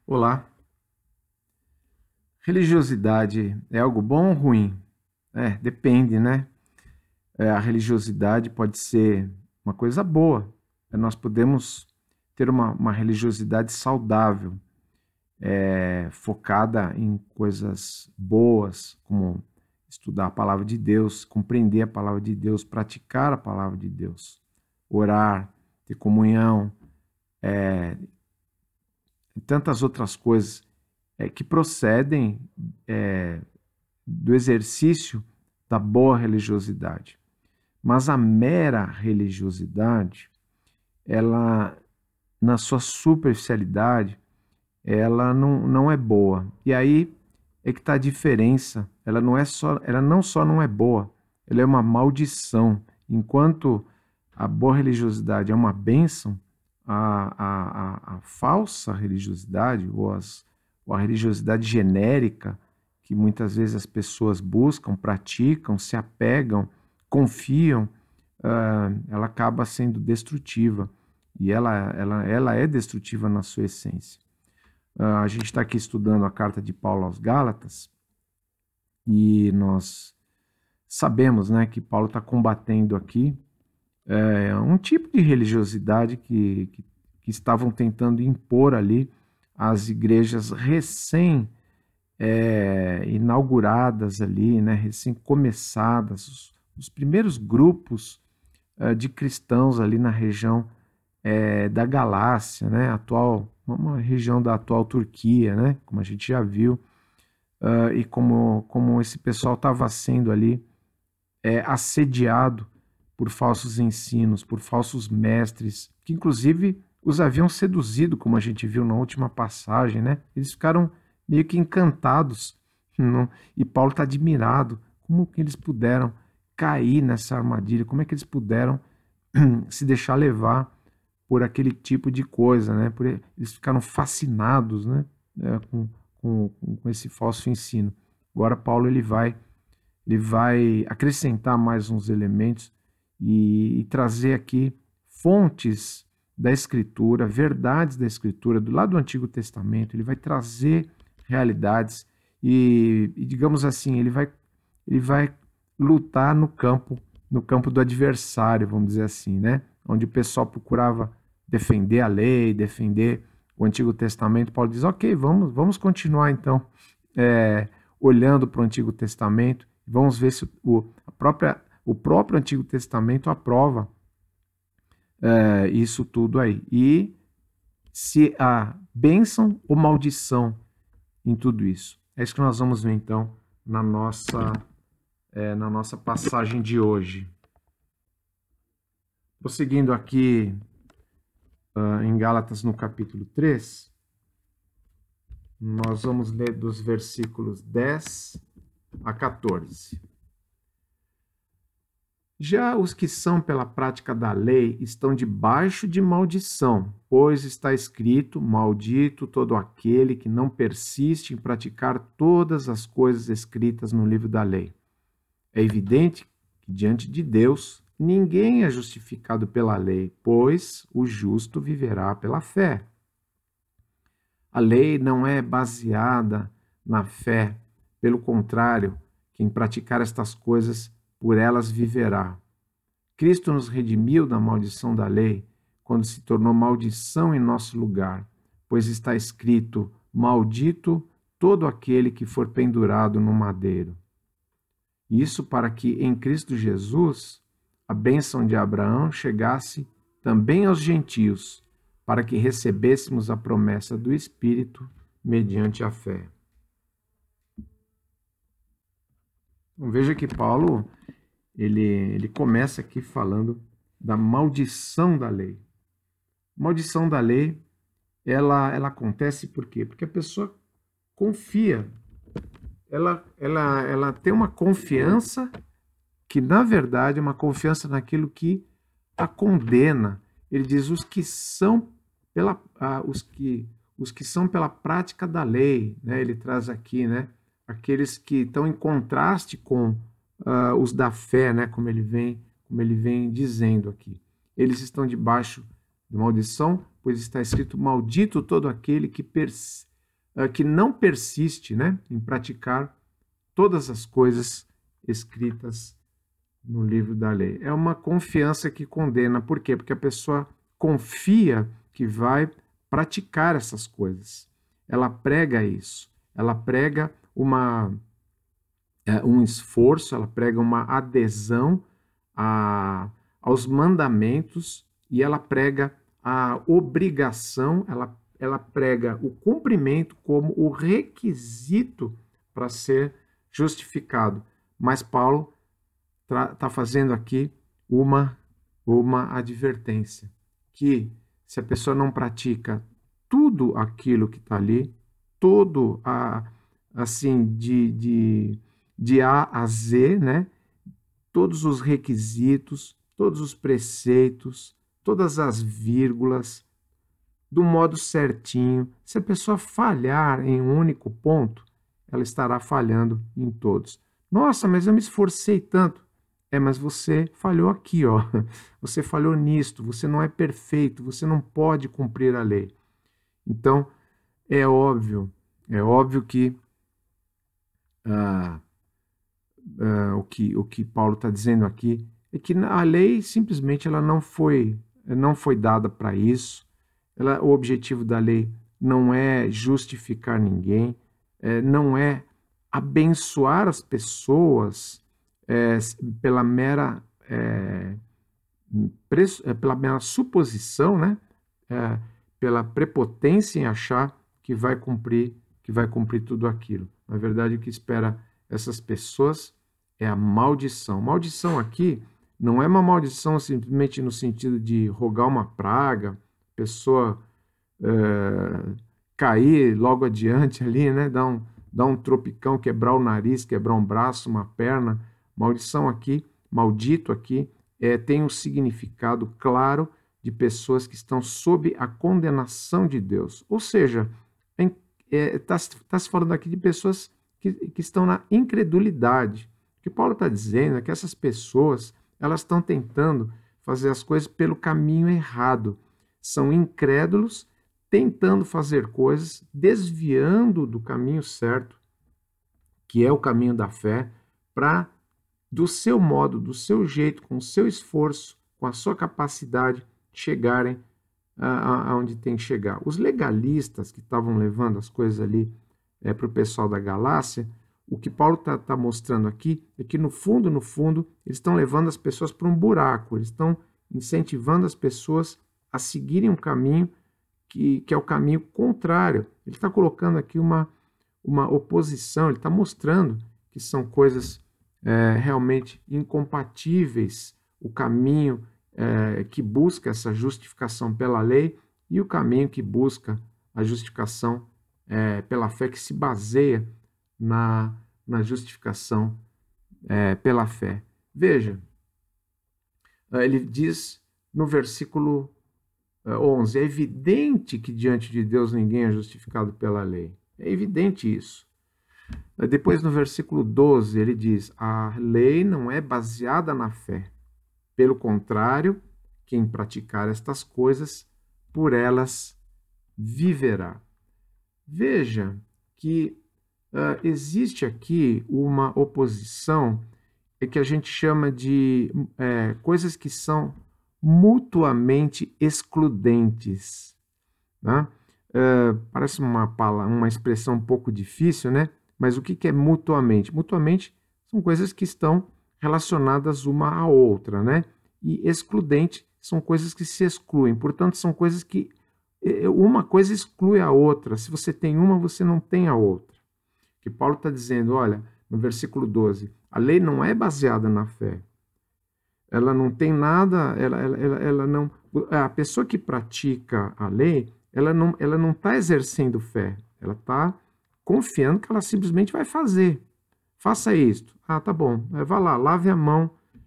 Olá. Religiosidade é algo bom ou ruim? Depende, né? A religiosidade pode ser uma coisa boa. Nós podemos ter uma religiosidade saudável, focada em coisas boas, como estudar a palavra de Deus, compreender a palavra de Deus, praticar a palavra de Deus, orar, ter comunhão, e tantas outras coisas que procedem do exercício da boa religiosidade. Mas a mera religiosidade, ela, na sua superficialidade, ela não é boa. E aí é que está a diferença. Ela não só não é boa, ela é uma maldição. Enquanto a boa religiosidade é uma bênção, a falsa religiosidade, ou a religiosidade genérica, que muitas vezes as pessoas buscam, praticam, se apegam, confiam, ela acaba sendo destrutiva. E ela é destrutiva na sua essência. A gente está aqui estudando a carta de Paulo aos Gálatas e nós sabemos, né, que Paulo está combatendo aqui um tipo de religiosidade que estavam tentando impor ali às igrejas recém inauguradas ali, né, recém-começadas, os primeiros grupos de cristãos ali na região da Galácia, né, atual, uma região da atual Turquia, né, como a gente já viu, e como esse pessoal estava sendo ali assediado por falsos ensinos, por falsos mestres, que inclusive os haviam seduzido, como a gente viu na última passagem, né? Eles ficaram meio que encantados, não? E Paulo está admirado. Como que eles puderam cair nessa armadilha? Como é que eles puderam se deixar levar por aquele tipo de coisa, né? Eles ficaram fascinados, né? Com esse falso ensino. Agora Paulo ele vai acrescentar mais uns elementos e trazer aqui fontes da Escritura, verdades da Escritura, do lado do Antigo Testamento. Ele vai trazer realidades e digamos assim, ele vai lutar no campo do adversário, vamos dizer assim, né? Onde o pessoal procurava defender a lei, defender o Antigo Testamento. Paulo diz, ok, vamos continuar então olhando para o Antigo Testamento. Vamos ver se o próprio Antigo Testamento aprova isso tudo aí. E se há bênção ou maldição em tudo isso. É isso que nós vamos ver então na nossa passagem de hoje. Prosseguindo aqui em Gálatas no capítulo 3, nós vamos ler dos versículos 10 a 14. Já os que são pela prática da lei estão debaixo de maldição, pois está escrito: maldito todo aquele que não persiste em praticar todas as coisas escritas no livro da lei. É evidente que diante de Deus ninguém é justificado pela lei, pois o justo viverá pela fé. A lei não é baseada na fé, pelo contrário, quem praticar estas coisas por elas viverá. Cristo nos redimiu da maldição da lei, quando se tornou maldição em nosso lugar, pois está escrito: maldito todo aquele que for pendurado no madeiro. Isso para que em Cristo Jesus a bênção de Abraão chegasse também aos gentios, para que recebêssemos a promessa do Espírito mediante a fé. Então, veja que Paulo ele começa aqui falando da maldição da lei. Maldição da lei, ela acontece por quê? Porque a pessoa confia, ela tem uma confiança que, na verdade, é uma confiança naquilo que a condena. Ele diz os que são os que são pela prática da lei, né? Ele traz aqui, né? Aqueles que estão em contraste com os da fé, né? Como ele vem dizendo aqui. Eles estão debaixo de maldição, pois está escrito: maldito todo aquele que não persiste, né, em praticar todas as coisas escritas no livro da lei. É uma confiança que condena. Por quê? Porque a pessoa confia que vai praticar essas coisas. Ela prega isso. Ela prega um esforço, ela prega uma adesão aos mandamentos e ela prega a obrigação, ela prega o cumprimento como o requisito para ser justificado. Mas Paulo está fazendo aqui uma advertência, que se a pessoa não pratica tudo aquilo que está ali, todo assim de A a Z, né? Todos os requisitos, todos os preceitos, todas as vírgulas, do modo certinho. Se a pessoa falhar em um único ponto, ela estará falhando em todos. Nossa, mas eu me esforcei tanto. Mas você falhou aqui, ó. Você falhou nisto, você não é perfeito, você não pode cumprir a lei. Então, é óbvio que o que Paulo está dizendo aqui é que a lei simplesmente ela não foi dada para isso. O objetivo da lei não é justificar ninguém, não é abençoar as pessoas pela mera suposição, né? Pela prepotência em achar que vai cumprir tudo aquilo. Na verdade, o que espera essas pessoas é a maldição. Maldição aqui não é uma maldição simplesmente no sentido de rogar uma praga, pessoa cair logo adiante ali, né? Dar um tropicão, quebrar o nariz, quebrar um braço, uma perna. Maldição aqui, maldito aqui, tem um significado claro de pessoas que estão sob a condenação de Deus. Ou seja, está se falando aqui de pessoas que estão na incredulidade. O que Paulo está dizendo é que essas pessoas elas estão tentando fazer as coisas pelo caminho errado. São incrédulos, tentando fazer coisas, desviando do caminho certo, que é o caminho da fé, para, do seu modo, do seu jeito, com o seu esforço, com a sua capacidade, chegarem aonde tem que chegar. Os legalistas que estavam levando as coisas ali para o pessoal da Galácia, o que Paulo está mostrando aqui é que, no fundo, eles estão levando as pessoas para um buraco, eles estão incentivando as pessoas a seguirem um caminho que é o caminho contrário. Ele está colocando aqui uma oposição, ele está mostrando que são coisas realmente incompatíveis, o caminho que busca essa justificação pela lei e o caminho que busca a justificação pela fé, que se baseia na justificação pela fé. Veja, ele diz no versículo 11, é evidente que diante de Deus ninguém é justificado pela lei. É evidente isso. Depois, no versículo 12, ele diz, a lei não é baseada na fé. Pelo contrário, quem praticar estas coisas, por elas viverá. Veja que existe aqui uma oposição que a gente chama de coisas que são mutuamente excludentes. Né? Parece uma expressão um pouco difícil, né? Mas o que é mutuamente? Mutuamente são coisas que estão relacionadas uma à outra, né? E excludente são coisas que se excluem. Portanto, são coisas que uma coisa exclui a outra. Se você tem uma, você não tem a outra. Que Paulo está dizendo, olha, no versículo 12, a lei não é baseada na fé. Ela não tem nada, ela não. A pessoa que pratica a lei, ela não está exercendo fé. Ela está confiando que ela simplesmente vai fazer. Faça isto. Ah, tá bom. Vá lá, lave a mão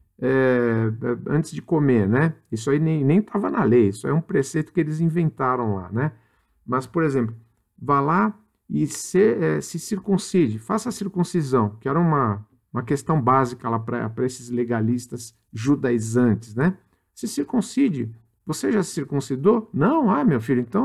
antes de comer, né? Isso aí nem estava na lei. Isso é um preceito que eles inventaram lá, né? Mas, por exemplo, vá lá e se circuncide. Faça a circuncisão, que era uma questão básica lá para esses legalistas judaizantes, né? Se circuncide. Você já se circuncidou? Não? Ah, meu filho, então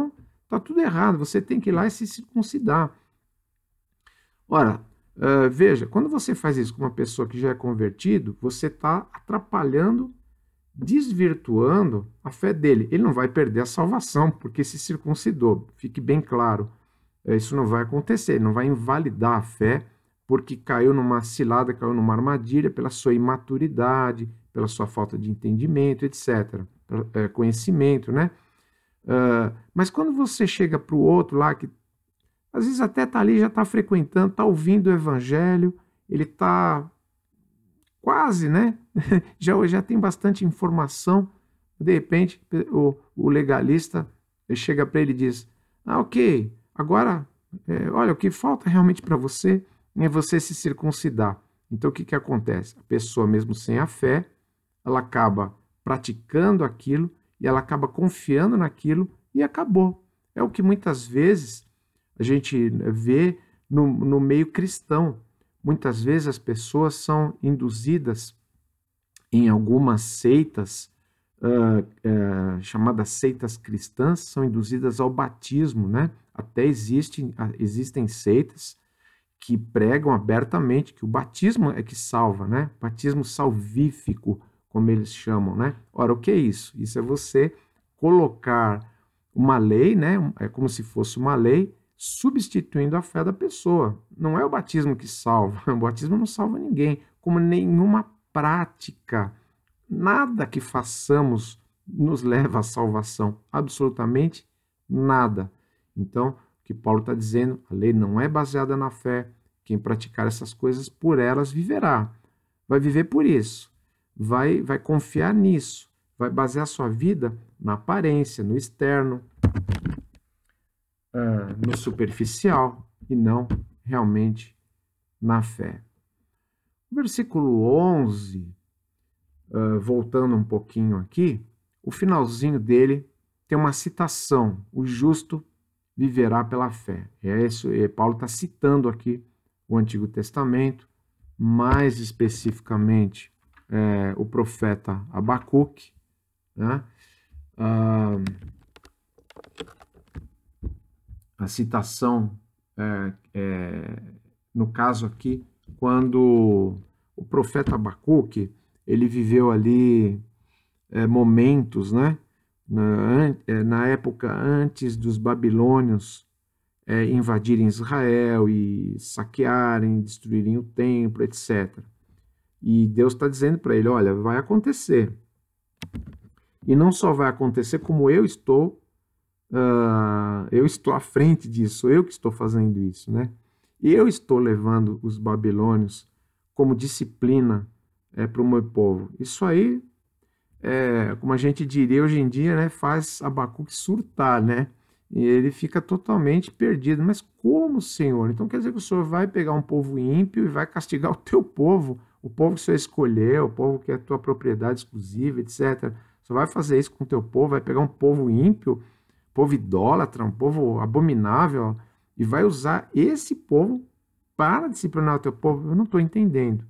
Está tudo errado, você tem que ir lá e se circuncidar. Ora, veja, quando você faz isso com uma pessoa que já é convertido, você está atrapalhando, desvirtuando a fé dele. Ele não vai perder a salvação porque se circuncidou, fique bem claro. Isso não vai acontecer, ele não vai invalidar a fé porque caiu numa cilada, caiu numa armadilha pela sua imaturidade, pela sua falta de entendimento, etc. Conhecimento, né? Mas quando você chega para o outro lá, que às vezes até está ali, já está frequentando, está ouvindo o evangelho, ele está quase, né? já tem bastante informação, de repente o legalista chega para ele e diz, ok, agora, olha, o que falta realmente para você é você se circuncidar. Então o que acontece? A pessoa mesmo sem a fé, ela acaba praticando aquilo e ela acaba confiando naquilo e acabou. É o que muitas vezes a gente vê no meio cristão. Muitas vezes as pessoas são induzidas em algumas seitas, chamadas seitas cristãs, são induzidas ao batismo, né? Até existem seitas que pregam abertamente que o batismo é que salva, né? Batismo salvífico, como eles chamam, né? Ora, o que é isso? Isso é você colocar uma lei, né? É como se fosse uma lei substituindo a fé da pessoa. Não é o batismo que salva, o batismo não salva ninguém, como nenhuma prática, nada que façamos nos leva à salvação, absolutamente nada. Então, o que Paulo está dizendo, a lei não é baseada na fé, quem praticar essas coisas por elas viverá, vai viver por isso, vai confiar nisso, vai basear sua vida na aparência, no externo, no superficial e não realmente na fé. O versículo 11, voltando um pouquinho aqui, o finalzinho dele tem uma citação, o justo viverá pela fé. Paulo está citando aqui o Antigo Testamento, mais especificamente o profeta Abacuque, né? A citação, no caso aqui, quando o profeta Abacuque, ele viveu ali momentos, né? Na época antes dos babilônios invadirem Israel e saquearem, destruírem o templo, etc. E Deus está dizendo para ele, olha, vai acontecer. E não só vai acontecer, como eu estou à frente disso, eu que estou fazendo isso, né? E eu estou levando os babilônios como disciplina para o meu povo. Isso aí, como a gente diria hoje em dia, né, faz Abacuque surtar, né? E ele fica totalmente perdido. Mas como, Senhor? Então quer dizer que o Senhor vai pegar um povo ímpio e vai castigar o teu povo, o povo que o Senhor escolheu, o povo que é a tua propriedade exclusiva, etc. O Senhor vai fazer isso com o teu povo, vai pegar um povo ímpio, povo idólatra, um povo abominável, e vai usar esse povo para disciplinar o teu povo? Eu não estou entendendo.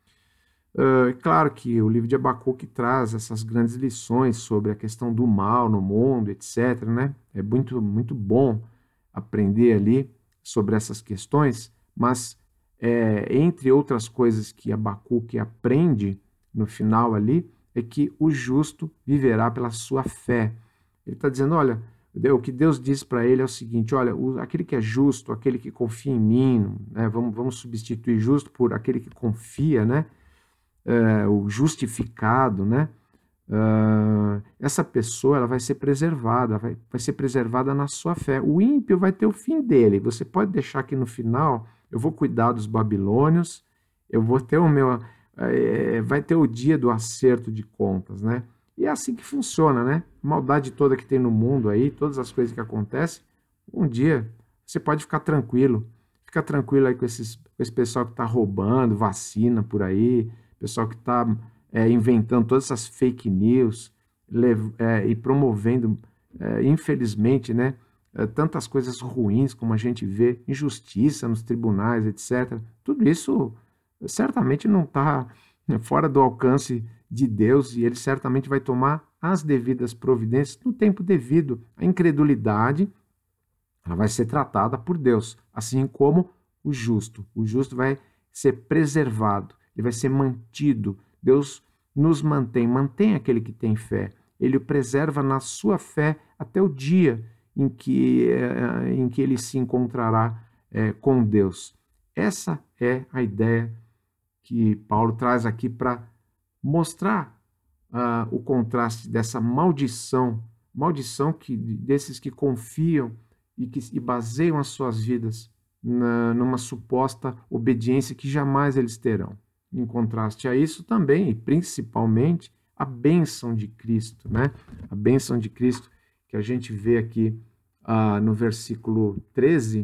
Claro que o livro de Abacuque traz essas grandes lições sobre a questão do mal no mundo, etc., né? É muito, muito bom aprender ali sobre essas questões, mas entre outras coisas que Abacuque aprende no final ali, é que o justo viverá pela sua fé. Ele está dizendo, olha, o que Deus diz para ele é o seguinte, olha, aquele que é justo, aquele que confia em mim, né? Vamos substituir justo por aquele que confia, né? O justificado, né? Essa pessoa ela vai ser preservada, vai ser preservada na sua fé. O ímpio vai ter o fim dele. Você pode deixar que no final eu vou cuidar dos babilônios, eu vou ter vai ter o dia do acerto de contas, né? E é assim que funciona, né? A maldade toda que tem no mundo aí, todas as coisas que acontecem, um dia você pode ficar tranquilo. Fica tranquilo aí com esse pessoal que está roubando vacina por aí, pessoal que está inventando todas essas fake news e promovendo, infelizmente, né, tantas coisas ruins como a gente vê, injustiça nos tribunais, etc. Tudo isso certamente não está fora do alcance de Deus e ele certamente vai tomar as devidas providências no tempo devido. A incredulidade ela vai ser tratada por Deus, assim como o justo. O justo vai ser preservado, ele vai ser mantido. Deus nos mantém aquele que tem fé. Ele o preserva na sua fé até o dia em que ele se encontrará com Deus. Essa é a ideia que Paulo traz aqui para mostrar o contraste dessa maldição desses que confiam e baseiam as suas vidas numa suposta obediência que jamais eles terão. Em contraste a isso também, e principalmente, a bênção de Cristo, né? A bênção de Cristo que a gente vê aqui no versículo 13,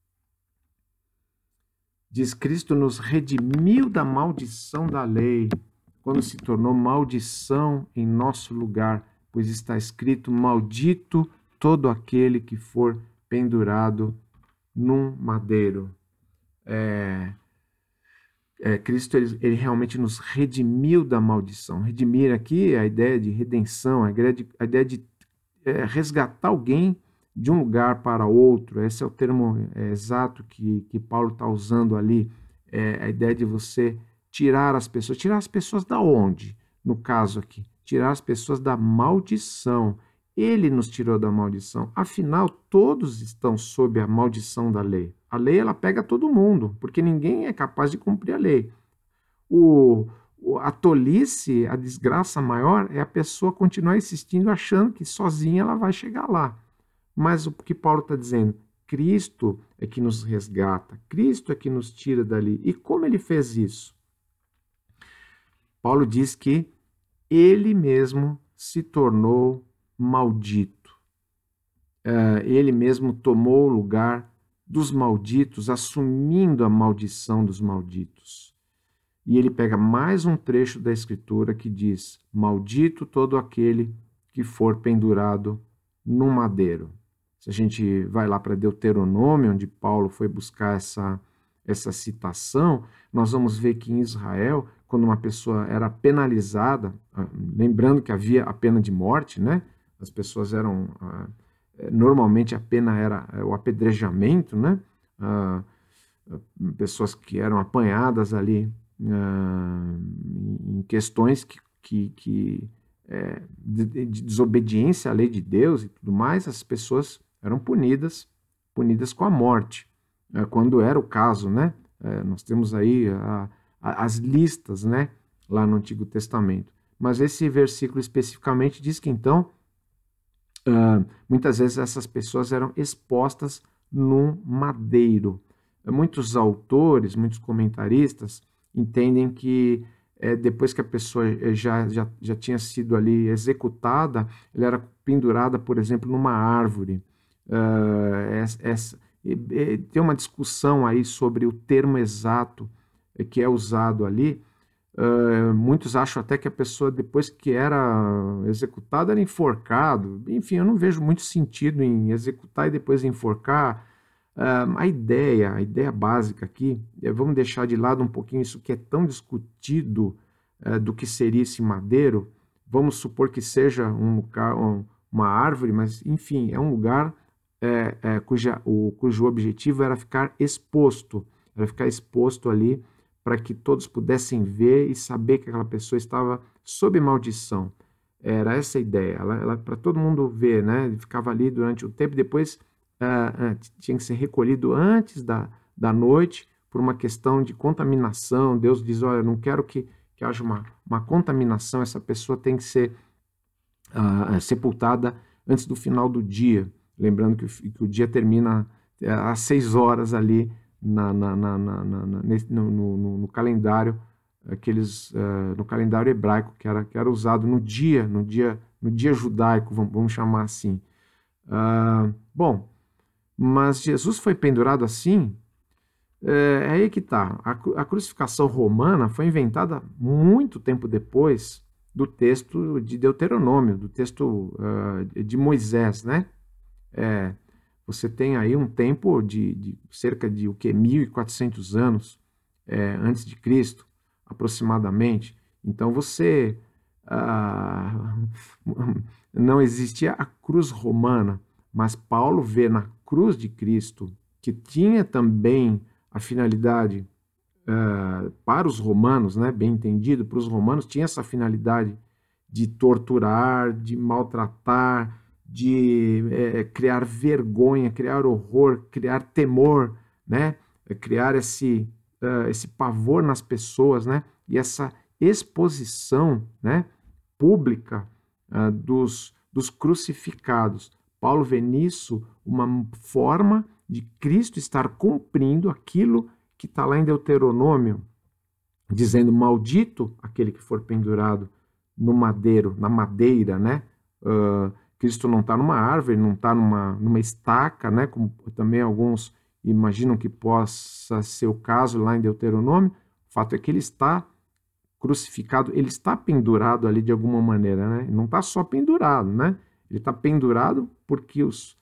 diz: Cristo nos redimiu da maldição da lei, quando se tornou maldição em nosso lugar, pois está escrito: maldito todo aquele que for pendurado num madeiro. Cristo ele realmente nos redimiu da maldição. Redimir aqui é a ideia de redenção, a ideia de resgatar alguém de um lugar para outro. Esse é o termo exato que Paulo está usando ali. A ideia de você tirar as pessoas. Tirar as pessoas da onde? No caso aqui, tirar as pessoas da maldição. Ele nos tirou da maldição. Afinal, todos estão sob a maldição da lei. A lei, ela pega todo mundo, porque ninguém é capaz de cumprir a lei. A tolice, a desgraça maior é a pessoa continuar insistindo, achando que sozinha ela vai chegar lá. Mas o que Paulo está dizendo? Cristo é que nos resgata, Cristo é que nos tira dali. E como ele fez isso? Paulo diz que ele mesmo se tornou maldito. Ele mesmo tomou o lugar dos malditos, assumindo a maldição dos malditos. E ele pega mais um trecho da Escritura que diz: maldito todo aquele que for pendurado num madeiro. Se a gente vai lá para Deuteronômio, onde Paulo foi buscar essa citação, nós vamos ver que em Israel, quando uma pessoa era penalizada, lembrando que havia a pena de morte, né? As pessoas eram... Normalmente a pena era o apedrejamento, né? Pessoas que eram apanhadas ali em questões de desobediência à lei de Deus e tudo mais, as pessoas eram punidas com a morte, quando era o caso, né? Nós temos aí as listas, né? Lá no Antigo Testamento. Mas esse versículo especificamente diz que então muitas vezes essas pessoas eram expostas num madeiro. Muitos autores, muitos comentaristas entendem que depois que a pessoa já tinha sido ali executada, ela era pendurada, por exemplo, numa árvore. Tem uma discussão aí sobre o termo exato que é usado ali. Muitos acham até que a pessoa, depois que era executada, era enforcado. Enfim, eu não vejo muito sentido em executar e depois enforcar. A ideia básica aqui, vamos deixar de lado um pouquinho isso que é tão discutido do que seria esse madeiro. Vamos supor que seja uma árvore, mas enfim, é um lugar cujo objetivo era ficar exposto ali para que todos pudessem ver e saber que aquela pessoa estava sob maldição. Era essa a ideia, ela para todo mundo ver, né? Ele ficava ali durante o tempo, depois tinha que ser recolhido antes da noite por uma questão de contaminação. Deus diz: olha, eu não quero que haja uma contaminação, essa pessoa tem que ser sepultada antes do final do dia. Lembrando que o dia termina às 6 horas ali no calendário, no calendário hebraico, que era usado no dia judaico, vamos chamar assim. Bom, mas Jesus foi pendurado assim. É aí que está. A crucificação romana foi inventada muito tempo depois do texto de Deuteronômio, do texto de Moisés, né? Você tem aí um tempo de cerca de 1.400 anos antes de Cristo, aproximadamente. Então não existia a cruz romana, mas Paulo vê na cruz de Cristo, que tinha também a finalidade para os romanos, né, bem entendido, para os romanos tinha essa finalidade de torturar, de maltratar, de criar vergonha, criar horror, criar temor, né, criar esse pavor nas pessoas, né, e essa exposição, né, pública dos crucificados. Paulo vê nisso uma forma de Cristo estar cumprindo aquilo que está lá em Deuteronômio, dizendo: maldito aquele que for pendurado no madeiro, na madeira, né? Cristo não está numa árvore, não está numa estaca, né? Como também alguns imaginam que possa ser o caso lá em Deuteronômio. O fato é que ele está crucificado, ele está pendurado ali de alguma maneira, né? Não está só pendurado, né? Ele está pendurado porque os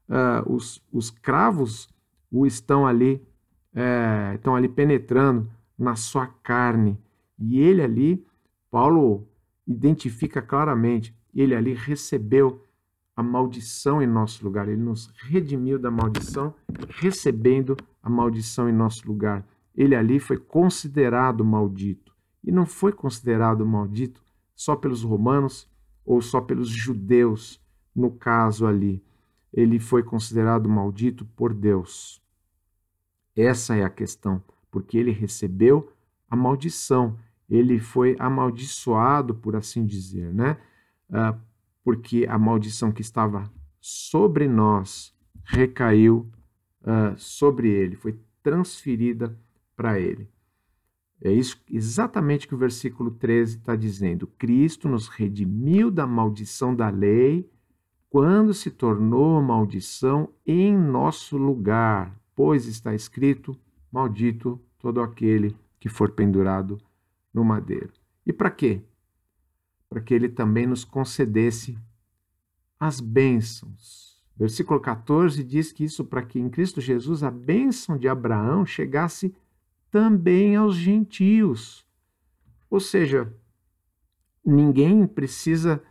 cravos estão ali penetrando na sua carne. E ele ali, Paulo identifica claramente, ele ali recebeu a maldição em nosso lugar. Ele nos redimiu da maldição, recebendo a maldição em nosso lugar. Ele ali foi considerado maldito. E não foi considerado maldito só pelos romanos ou só pelos judeus, no caso ali. Ele foi considerado maldito por Deus. Essa é a questão, porque ele recebeu a maldição. Ele foi amaldiçoado, por assim dizer, né? Porque a maldição que estava sobre nós recaiu sobre ele, foi transferida para ele. É isso exatamente que o versículo 13 está dizendo. Cristo nos redimiu da maldição da lei quando se tornou maldição em nosso lugar, pois está escrito: maldito todo aquele que for pendurado no madeiro. E para quê? Para que ele também nos concedesse as bênçãos. Versículo 14 diz que isso para que em Cristo Jesus a bênção de Abraão chegasse também aos gentios. Ou seja, ninguém precisa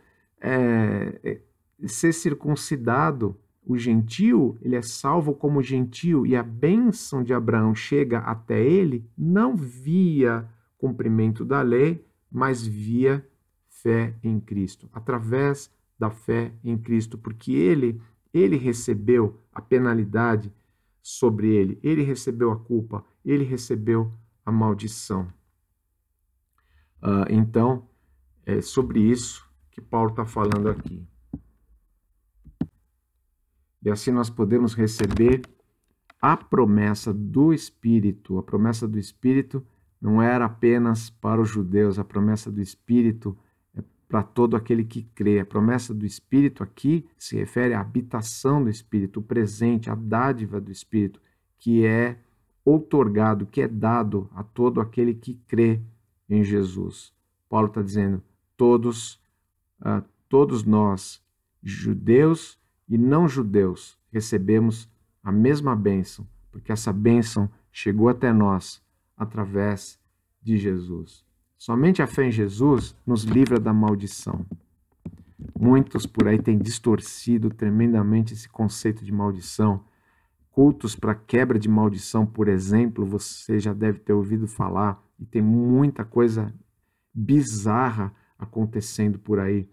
ser circuncidado. O gentio, ele é salvo como gentio, e a bênção de Abraão chega até ele não via cumprimento da lei, mas via fé em Cristo, através da fé em Cristo, porque ele recebeu a penalidade sobre ele recebeu a culpa, ele recebeu a maldição. Então, é sobre isso que Paulo está falando aqui. E assim nós podemos receber a promessa do Espírito. A promessa do Espírito não era apenas para os judeus, a promessa do Espírito é para todo aquele que crê. A promessa do Espírito aqui se refere à habitação do Espírito, o presente, a dádiva do Espírito, que é outorgado, que é dado a todo aquele que crê em Jesus. Paulo está dizendo: todos nós, judeus e não judeus, recebemos a mesma bênção, porque essa bênção chegou até nós através de Jesus. Somente a fé em Jesus nos livra da maldição. Muitos por aí têm distorcido tremendamente esse conceito de maldição. Cultos para quebra de maldição, por exemplo, você já deve ter ouvido falar, e tem muita coisa bizarra acontecendo por aí.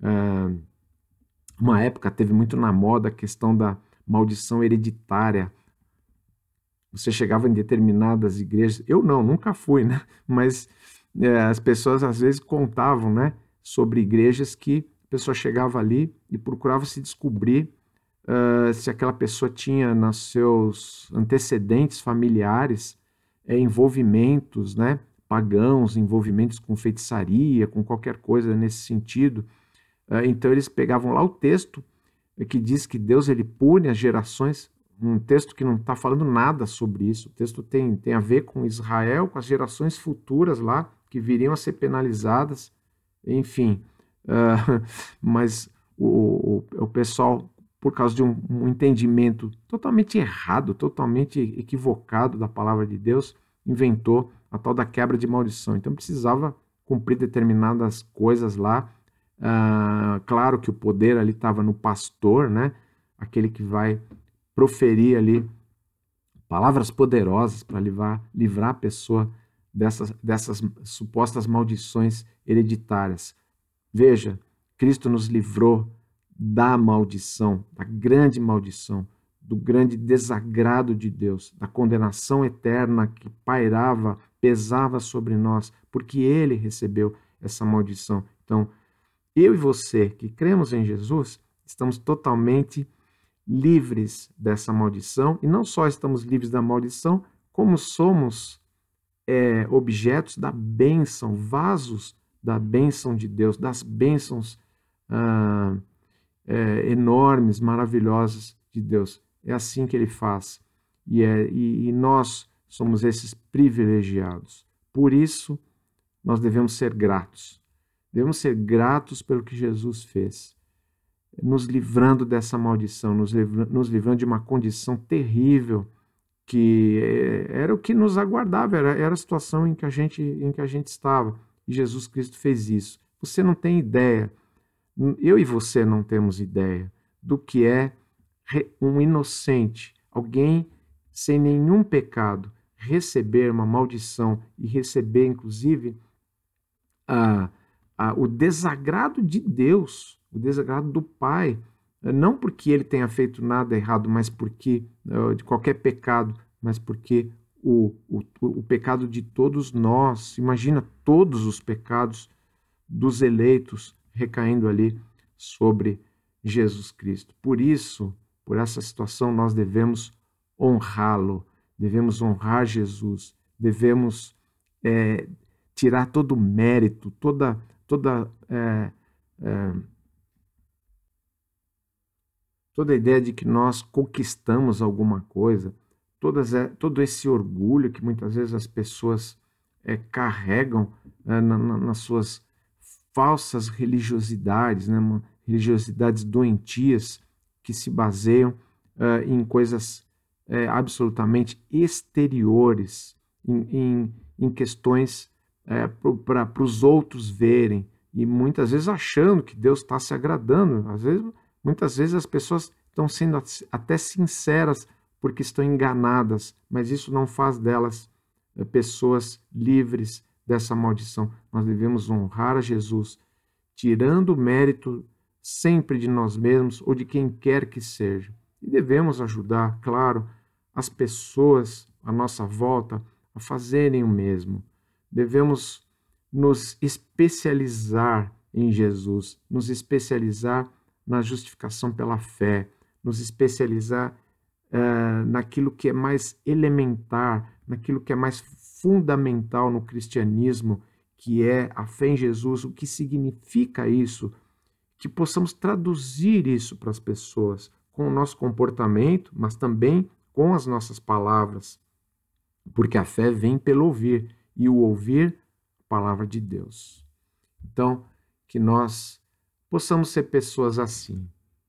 Uma época teve muito na moda a questão da maldição hereditária. Você chegava em determinadas igrejas, eu nunca fui, né? Mas as pessoas às vezes contavam, né, sobre igrejas que a pessoa chegava ali e procurava se descobrir se aquela pessoa tinha nos seus antecedentes familiares envolvimentos, né, pagãos, envolvimentos com feitiçaria, com qualquer coisa nesse sentido. Então eles pegavam lá o texto que diz que Deus ele pune as gerações, um texto que não está falando nada sobre isso. O texto tem a ver com Israel, com as gerações futuras lá, que viriam a ser penalizadas, enfim. Mas o pessoal, por causa de um entendimento totalmente errado, totalmente equivocado da palavra de Deus, inventou a tal da quebra de maldição. Então precisava cumprir determinadas coisas lá. Claro que o poder ali estava no pastor, né? Aquele que vai proferir ali palavras poderosas para livrar a pessoa dessas supostas maldições hereditárias. Veja, Cristo nos livrou da maldição, da grande maldição, do grande desagrado de Deus, da condenação eterna que pairava, pesava sobre nós, porque Ele recebeu essa maldição. Então, eu e você que cremos em Jesus, estamos totalmente livres dessa maldição, e não só estamos livres da maldição, como somos objetos da bênção, vasos da bênção de Deus, das bênçãos enormes, maravilhosas de Deus. É assim que Ele faz. E nós somos esses privilegiados. Por isso, nós devemos ser gratos. Devemos ser gratos pelo que Jesus fez, nos livrando dessa maldição, nos livrando de uma condição terrível que era o que nos aguardava, era a situação em que a gente estava. E Jesus Cristo fez isso. Você não tem ideia, eu e você não temos ideia do que é um inocente, alguém sem nenhum pecado, receber uma maldição e receber, inclusive, o desagrado de Deus, o desagrado do Pai, não porque ele tenha feito nada errado, mas porque de qualquer pecado, mas porque o pecado de todos nós, imagina todos os pecados dos eleitos recaindo ali sobre Jesus Cristo. Por isso, por essa situação, nós devemos honrá-lo, devemos honrar Jesus, devemos tirar todo o mérito, toda a ideia de que nós conquistamos alguma coisa, todo esse orgulho que muitas vezes as pessoas carregam nas suas falsas religiosidades, né? Religiosidades doentias que se baseiam em coisas absolutamente exteriores, em questões para os outros verem, e muitas vezes achando que Deus está se agradando. Muitas vezes as pessoas estão sendo até sinceras porque estão enganadas, mas isso não faz delas pessoas livres dessa maldição. Nós devemos honrar a Jesus, tirando o mérito sempre de nós mesmos ou de quem quer que seja. E devemos ajudar, claro, as pessoas à nossa volta a fazerem o mesmo. Devemos nos especializar em Jesus, nos especializar na justificação pela fé, nos especializar naquilo que é mais elementar, naquilo que é mais fundamental no cristianismo, que é a fé em Jesus, o que significa isso, que possamos traduzir isso para as pessoas com o nosso comportamento, mas também com as nossas palavras, porque a fé vem pelo ouvir, e o ouvir a palavra de Deus. Então, que nós possamos ser pessoas assim.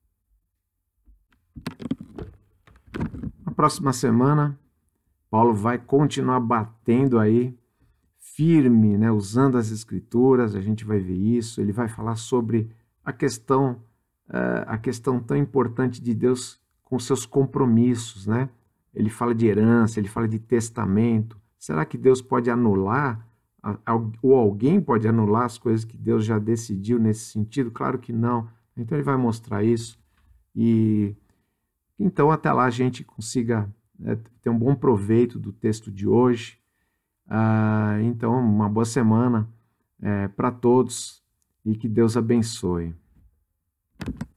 Na próxima semana, Paulo vai continuar batendo aí, firme, né, usando as Escrituras, a gente vai ver isso. Ele vai falar sobre a questão tão importante de Deus com seus compromissos, né? Ele fala de herança, ele fala de testamento. Será que Deus pode anular, ou alguém pode anular as coisas que Deus já decidiu nesse sentido? Claro que não. Então ele vai mostrar isso, e então até lá a gente consiga ter um bom proveito do texto de hoje. Então, uma boa semana para todos e que Deus abençoe.